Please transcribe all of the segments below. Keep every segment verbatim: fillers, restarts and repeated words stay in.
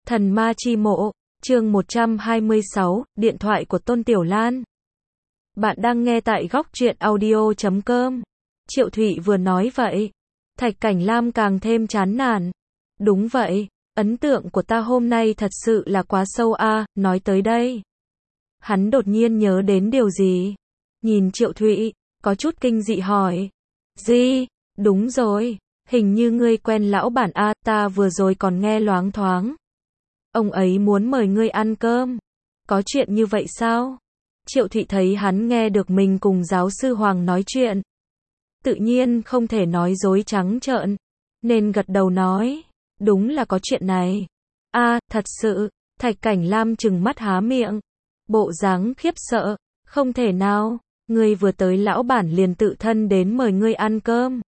Thần ma chi mộ, chương một trăm hai mươi sáu, điện thoại của Tôn Tiểu Lan. Bạn đang nghe tại góc truyện audio chấm com. Triệu Thụy vừa nói vậy, Thạch Cảnh Lam càng thêm chán nản. Đúng vậy, ấn tượng của ta hôm nay thật sự là quá sâu a, nói tới đây. Hắn đột nhiên nhớ đến điều gì. Nhìn Triệu Thụy, có chút kinh dị hỏi. Gì? Đúng rồi, hình như ngươi quen lão bản a, ta vừa rồi còn nghe loáng thoáng. Ông ấy muốn mời ngươi ăn cơm. Có chuyện như vậy sao? Triệu Thụy thấy hắn nghe được mình cùng giáo sư Hoàng nói chuyện. Tự nhiên không thể nói dối trắng trợn, nên gật đầu nói, đúng là có chuyện này. A, thật sự, Thạch Cảnh Lam trừng mắt há miệng. Bộ dáng khiếp sợ, không thể nào, ngươi vừa tới lão bản liền tự thân đến mời ngươi ăn cơm.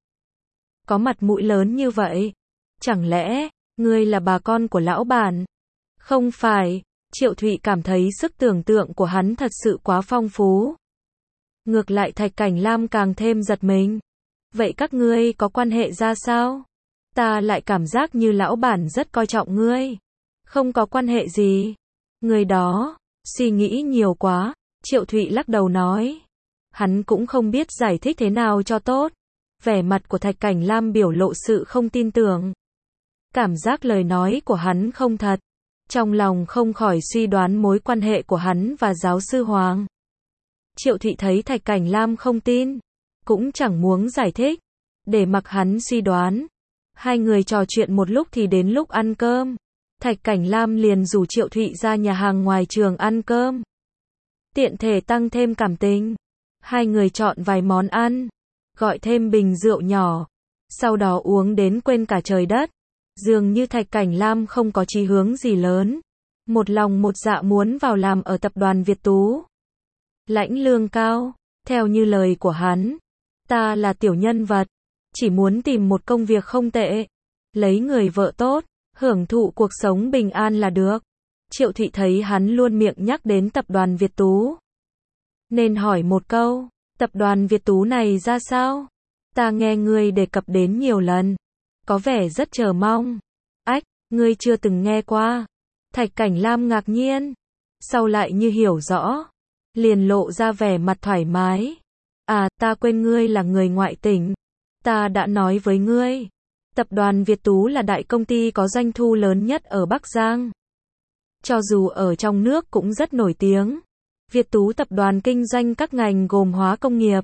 Có mặt mũi lớn như vậy, chẳng lẽ, ngươi là bà con của lão bản? Không phải, Triệu Thụy cảm thấy sức tưởng tượng của hắn thật sự quá phong phú. Ngược lại Thạch Cảnh Lam càng thêm giật mình. Vậy các ngươi có quan hệ ra sao? Ta lại cảm giác như lão bản rất coi trọng ngươi. Không có quan hệ gì. Người đó, suy nghĩ nhiều quá, Triệu Thụy lắc đầu nói. Hắn cũng không biết giải thích thế nào cho tốt. Vẻ mặt của Thạch Cảnh Lam biểu lộ sự không tin tưởng. Cảm giác lời nói của hắn không thật. Trong lòng không khỏi suy đoán mối quan hệ của hắn và giáo sư Hoàng. Triệu Thụy thấy Thạch Cảnh Lam không tin, cũng chẳng muốn giải thích, để mặc hắn suy đoán. Hai người trò chuyện một lúc thì đến lúc ăn cơm. Thạch Cảnh Lam liền rủ Triệu Thụy ra nhà hàng ngoài trường ăn cơm. Tiện thể tăng thêm cảm tình. Hai người chọn vài món ăn, gọi thêm bình rượu nhỏ, sau đó uống đến quên cả trời đất. Dường như Thạch Cảnh Lam không có chí hướng gì lớn, một lòng một dạ muốn vào làm ở tập đoàn Việt Tú. Lãnh lương cao, theo như lời của hắn, ta là tiểu nhân vật, chỉ muốn tìm một công việc không tệ, lấy người vợ tốt, hưởng thụ cuộc sống bình an là được. Triệu Thụy thấy hắn luôn miệng nhắc đến tập đoàn Việt Tú, nên hỏi một câu, tập đoàn Việt Tú này ra sao? Ta nghe ngươi đề cập đến nhiều lần. Có vẻ rất chờ mong. Ách, ngươi chưa từng nghe qua. Thạch Cảnh Lam ngạc nhiên. Sau lại như hiểu rõ. Liền lộ ra vẻ mặt thoải mái. À, ta quên ngươi là người ngoại tỉnh. Ta đã nói với ngươi. Tập đoàn Việt Tú là đại công ty có doanh thu lớn nhất ở Bắc Giang. Cho dù ở trong nước cũng rất nổi tiếng. Việt Tú tập đoàn kinh doanh các ngành gồm hóa công nghiệp,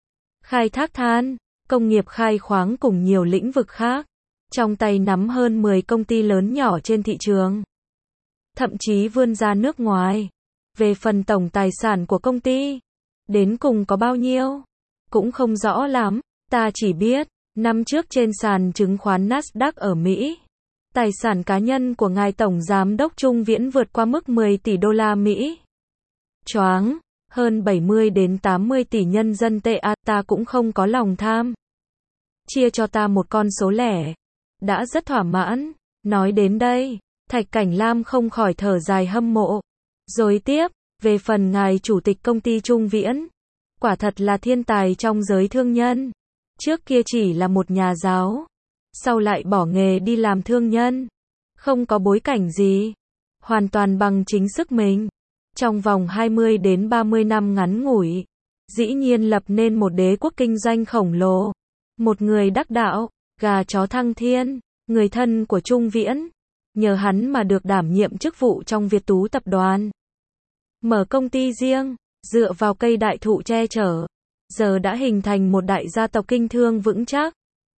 khai thác than, công nghiệp khai khoáng cùng nhiều lĩnh vực khác. Trong tay nắm hơn mười công ty lớn nhỏ trên thị trường. Thậm chí vươn ra nước ngoài. Về phần tổng tài sản của công ty, đến cùng có bao nhiêu? Cũng không rõ lắm. Ta chỉ biết, năm trước trên sàn chứng khoán Nasdaq ở Mỹ, tài sản cá nhân của ngài Tổng Giám đốc Trung Viễn vượt qua mức mười tỷ đô la Mỹ. Choáng, hơn bảy mươi đến tám mươi tỷ nhân dân tệ a, ta cũng không có lòng tham. Chia cho ta một con số lẻ, đã rất thỏa mãn. Nói đến đây, Thạch Cảnh Lam không khỏi thở dài hâm mộ. Rồi tiếp, về phần ngài chủ tịch công ty Trung Viễn, quả thật là thiên tài trong giới thương nhân. Trước kia chỉ là một nhà giáo, sau lại bỏ nghề đi làm thương nhân. Không có bối cảnh gì, hoàn toàn bằng chính sức mình. Trong vòng hai mươi đến ba mươi năm ngắn ngủi, dĩ nhiên lập nên một đế quốc kinh doanh khổng lồ. Một người đắc đạo, gà chó thăng thiên, người thân của Trung Viễn. Nhờ hắn mà được đảm nhiệm chức vụ trong Việt Tú tập đoàn. Mở công ty riêng, dựa vào cây đại thụ che chở. Giờ đã hình thành một đại gia tộc kinh thương vững chắc.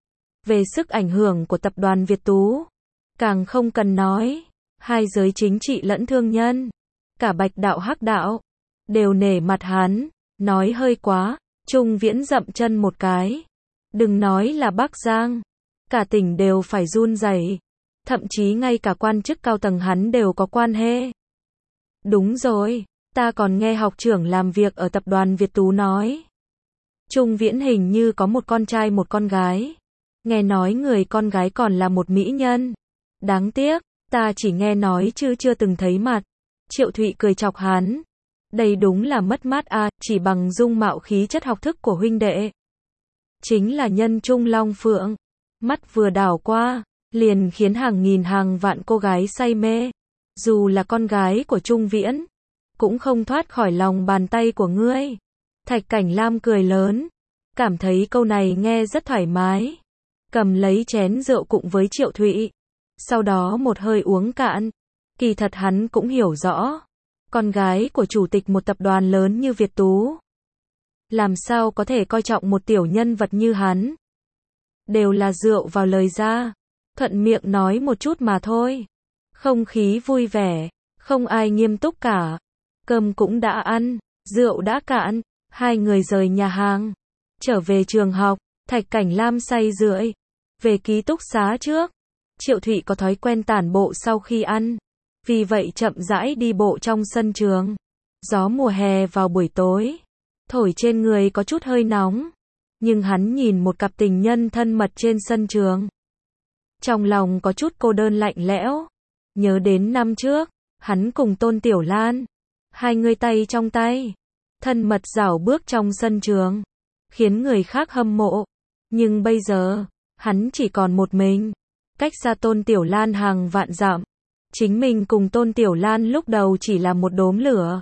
Về sức ảnh hưởng của tập đoàn Việt Tú, càng không cần nói. Hai giới chính trị lẫn thương nhân, cả bạch đạo hắc đạo, đều nể mặt hắn. Nói hơi quá, Trung Viễn dậm chân một cái. Đừng nói là Bắc Giang, cả tỉnh đều phải run rẩy. Thậm chí ngay cả quan chức cao tầng hắn đều có quan hệ. Đúng rồi, ta còn nghe học trưởng làm việc ở tập đoàn Việt Tú nói. Trung Viễn hình như có một con trai một con gái. Nghe nói người con gái còn là một mỹ nhân. Đáng tiếc, ta chỉ nghe nói chứ chưa từng thấy mặt. Triệu Thụy cười chọc hắn. Đây đúng là mất mát a, chỉ bằng dung mạo khí chất học thức của huynh đệ. Chính là nhân trung long phượng. Mắt vừa đảo qua, liền khiến hàng nghìn hàng vạn cô gái say mê. dù là con gái của Trung Viễn, cũng không thoát khỏi lòng bàn tay của ngươi. Thạch Cảnh Lam cười lớn, cảm thấy câu này nghe rất thoải mái. Cầm lấy chén rượu cùng với Triệu Thụy, sau đó một hơi uống cạn. Kỳ thật hắn cũng hiểu rõ, con gái của chủ tịch một tập đoàn lớn như Việt Tú, làm sao có thể coi trọng một tiểu nhân vật như hắn. Đều là rượu vào lời ra, thuận miệng nói một chút mà thôi. Không khí vui vẻ, không ai nghiêm túc cả. Cơm cũng đã ăn, rượu đã cạn, hai người rời nhà hàng, trở về trường học. Thạch Cảnh Lam say rượi, về ký túc xá trước. Triệu Thụy có thói quen tản bộ sau khi ăn, vì vậy chậm rãi đi bộ trong sân trường. Gió mùa hè vào buổi tối, thổi trên người có chút hơi nóng, nhưng hắn nhìn một cặp tình nhân thân mật trên sân trường, trong lòng có chút cô đơn lạnh lẽo. Nhớ đến năm trước, hắn cùng Tôn Tiểu Lan, hai người tay trong tay, thân mật rảo bước trong sân trường, khiến người khác hâm mộ. Nhưng bây giờ, hắn chỉ còn một mình, cách xa Tôn Tiểu Lan hàng vạn dặm. Chính mình cùng Tôn Tiểu Lan lúc đầu chỉ là một đốm lửa,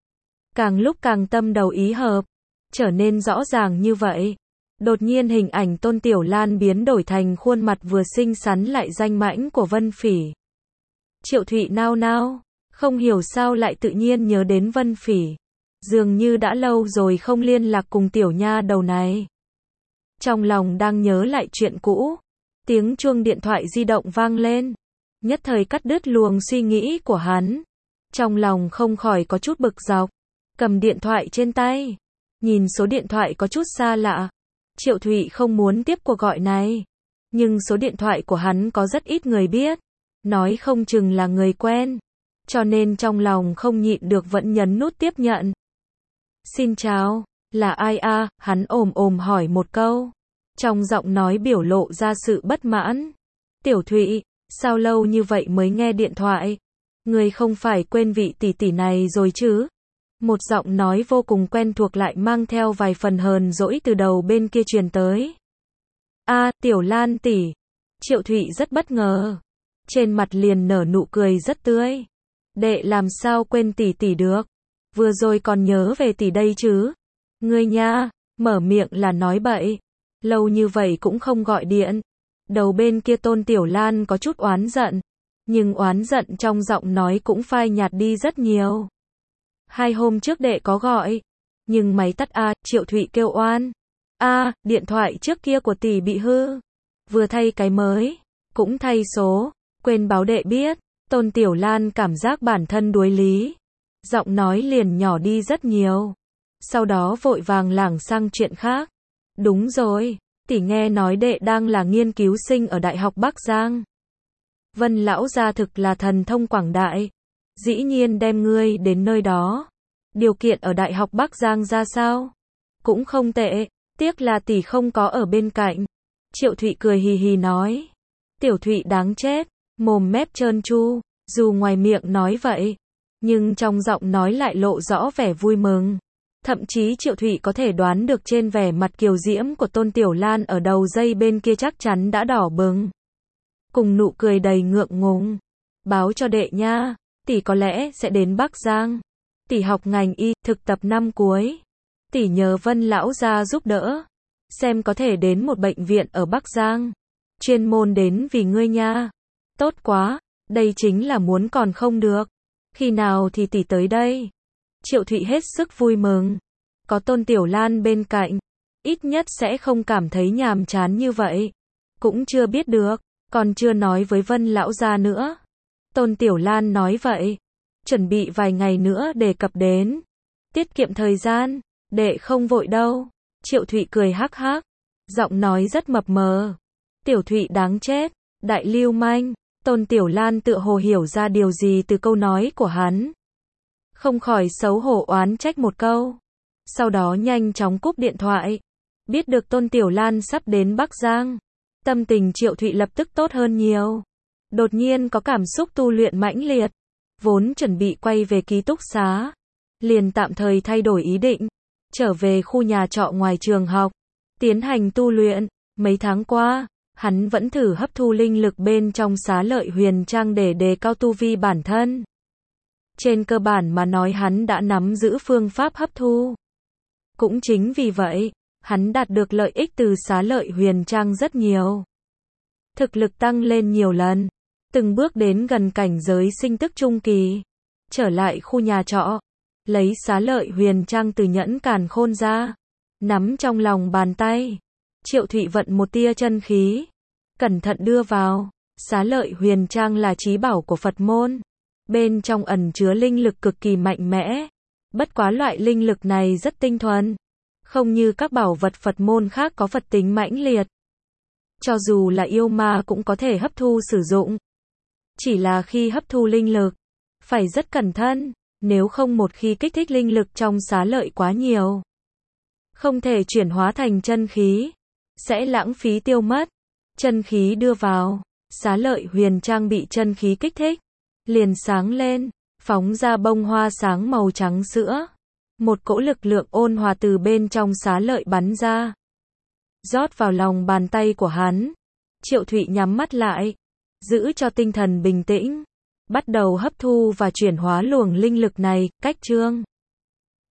càng lúc càng tâm đầu ý hợp, trở nên rõ ràng như vậy. Đột nhiên hình ảnh Tôn Tiểu Lan biến đổi thành khuôn mặt vừa xinh xắn lại danh mãnh của Vân Phỉ. Triệu Thụy nao nao, không hiểu sao lại tự nhiên nhớ đến Vân Phỉ. Dường như đã lâu rồi không liên lạc cùng tiểu nha đầu này. Trong lòng đang nhớ lại chuyện cũ, tiếng chuông điện thoại di động vang lên, nhất thời cắt đứt luồng suy nghĩ của hắn. Trong lòng không khỏi có chút bực dọc, cầm điện thoại trên tay, nhìn số điện thoại có chút xa lạ. Triệu Thụy không muốn tiếp cuộc gọi này, nhưng số điện thoại của hắn có rất ít người biết, nói không chừng là người quen, cho nên trong lòng không nhịn được vẫn nhấn nút tiếp nhận. Xin chào, là ai a? À? Hắn ồm ồm hỏi một câu, trong giọng nói biểu lộ ra sự bất mãn. Tiểu Thụy, sao lâu như vậy mới nghe điện thoại? Người không phải quên vị tỷ tỷ này rồi chứ? Một giọng nói vô cùng quen thuộc lại mang theo vài phần hờn dỗi từ đầu bên kia truyền tới. A, à, Tiểu Lan tỷ. Triệu Thụy rất bất ngờ, trên mặt liền nở nụ cười rất tươi. Đệ làm sao quên tỷ tỷ được? Vừa rồi còn nhớ về tỷ đây chứ? Ngươi nha, mở miệng là nói bậy. Lâu như vậy cũng không gọi điện. Đầu bên kia Tôn Tiểu Lan có chút oán giận, nhưng oán giận trong giọng nói cũng phai nhạt đi rất nhiều. Hai hôm trước đệ có gọi, nhưng máy tắt a. Triệu Thụy kêu oan. A, điện thoại trước kia của tỷ bị hư, vừa thay cái mới, cũng thay số, quên báo đệ biết. Tôn Tiểu Lan cảm giác bản thân đuối lý, giọng nói liền nhỏ đi rất nhiều. Sau đó vội vàng lảng sang chuyện khác. Đúng rồi, tỷ nghe nói đệ đang là nghiên cứu sinh ở Đại học Bắc Giang. Vân lão gia thực là thần thông quảng đại, dĩ nhiên đem ngươi đến nơi đó. Điều kiện ở Đại học Bắc Giang ra sao? Cũng không tệ, tiếc là tỷ không có ở bên cạnh. Triệu Thụy cười hì hì nói. Tiểu Thụy đáng chết, mồm mép trơn tru, dù ngoài miệng nói vậy, nhưng trong giọng nói lại lộ rõ vẻ vui mừng. Thậm chí Triệu Thụy có thể đoán được trên vẻ mặt kiều diễm của Tôn Tiểu Lan ở đầu dây bên kia chắc chắn đã đỏ bừng, cùng nụ cười đầy ngượng ngùng. Báo cho đệ nha, tỷ có lẽ sẽ đến Bắc Giang. Tỷ học ngành y, thực tập năm cuối. Tỷ nhờ Vân lão gia giúp đỡ, xem có thể đến một bệnh viện ở Bắc Giang, chuyên môn đến vì ngươi nha. Tốt quá, đây chính là muốn còn không được. Khi nào thì tỷ tới đây? Triệu Thụy hết sức vui mừng, có Tôn Tiểu Lan bên cạnh, ít nhất sẽ không cảm thấy nhàm chán như vậy. Cũng chưa biết được, còn chưa nói với Vân lão gia nữa. Tôn Tiểu Lan nói vậy, chuẩn bị vài ngày nữa đề cập đến, tiết kiệm thời gian, đệ không vội đâu. Triệu Thụy cười hắc hắc, giọng nói rất mập mờ. Tiểu Thụy đáng chết, đại lưu manh. Tôn Tiểu Lan tựa hồ hiểu ra điều gì từ câu nói của hắn, không khỏi xấu hổ oán trách một câu, sau đó nhanh chóng cúp điện thoại. Biết được Tôn Tiểu Lan sắp đến Bắc Giang, tâm tình Triệu Thụy lập tức tốt hơn nhiều. Đột nhiên có cảm xúc tu luyện mãnh liệt, vốn chuẩn bị quay về ký túc xá, liền tạm thời thay đổi ý định, trở về khu nhà trọ ngoài trường học, tiến hành tu luyện. Mấy tháng qua, hắn vẫn thử hấp thu linh lực bên trong xá lợi huyền trang để đề cao tu vi bản thân. Trên cơ bản mà nói hắn đã nắm giữ phương pháp hấp thu. Cũng chính vì vậy, hắn đạt được lợi ích từ xá lợi huyền trang rất nhiều. Thực lực tăng lên nhiều lần, từng bước đến gần cảnh giới sinh tức trung kỳ. Trở lại khu nhà trọ, lấy xá lợi huyền trang từ nhẫn càn khôn ra, nắm trong lòng bàn tay. Triệu Thụy vận một tia chân khí, cẩn thận đưa vào. Xá lợi huyền trang là chí bảo của Phật môn, bên trong ẩn chứa linh lực cực kỳ mạnh mẽ. Bất quá loại linh lực này rất tinh thuần, không như các bảo vật Phật môn khác có Phật tính mãnh liệt. Cho dù là yêu ma cũng có thể hấp thu sử dụng. Chỉ là khi hấp thu linh lực, phải rất cẩn thận, nếu không một khi kích thích linh lực trong xá lợi quá nhiều, không thể chuyển hóa thành chân khí, sẽ lãng phí tiêu mất. Chân khí đưa vào, xá lợi huyền trang bị chân khí kích thích, liền sáng lên, phóng ra bông hoa sáng màu trắng sữa. Một cỗ lực lượng ôn hòa từ bên trong xá lợi bắn ra, rót vào lòng bàn tay của hắn. Triệu Thụy nhắm mắt lại, giữ cho tinh thần bình tĩnh, bắt đầu hấp thu và chuyển hóa luồng linh lực này. Cách chương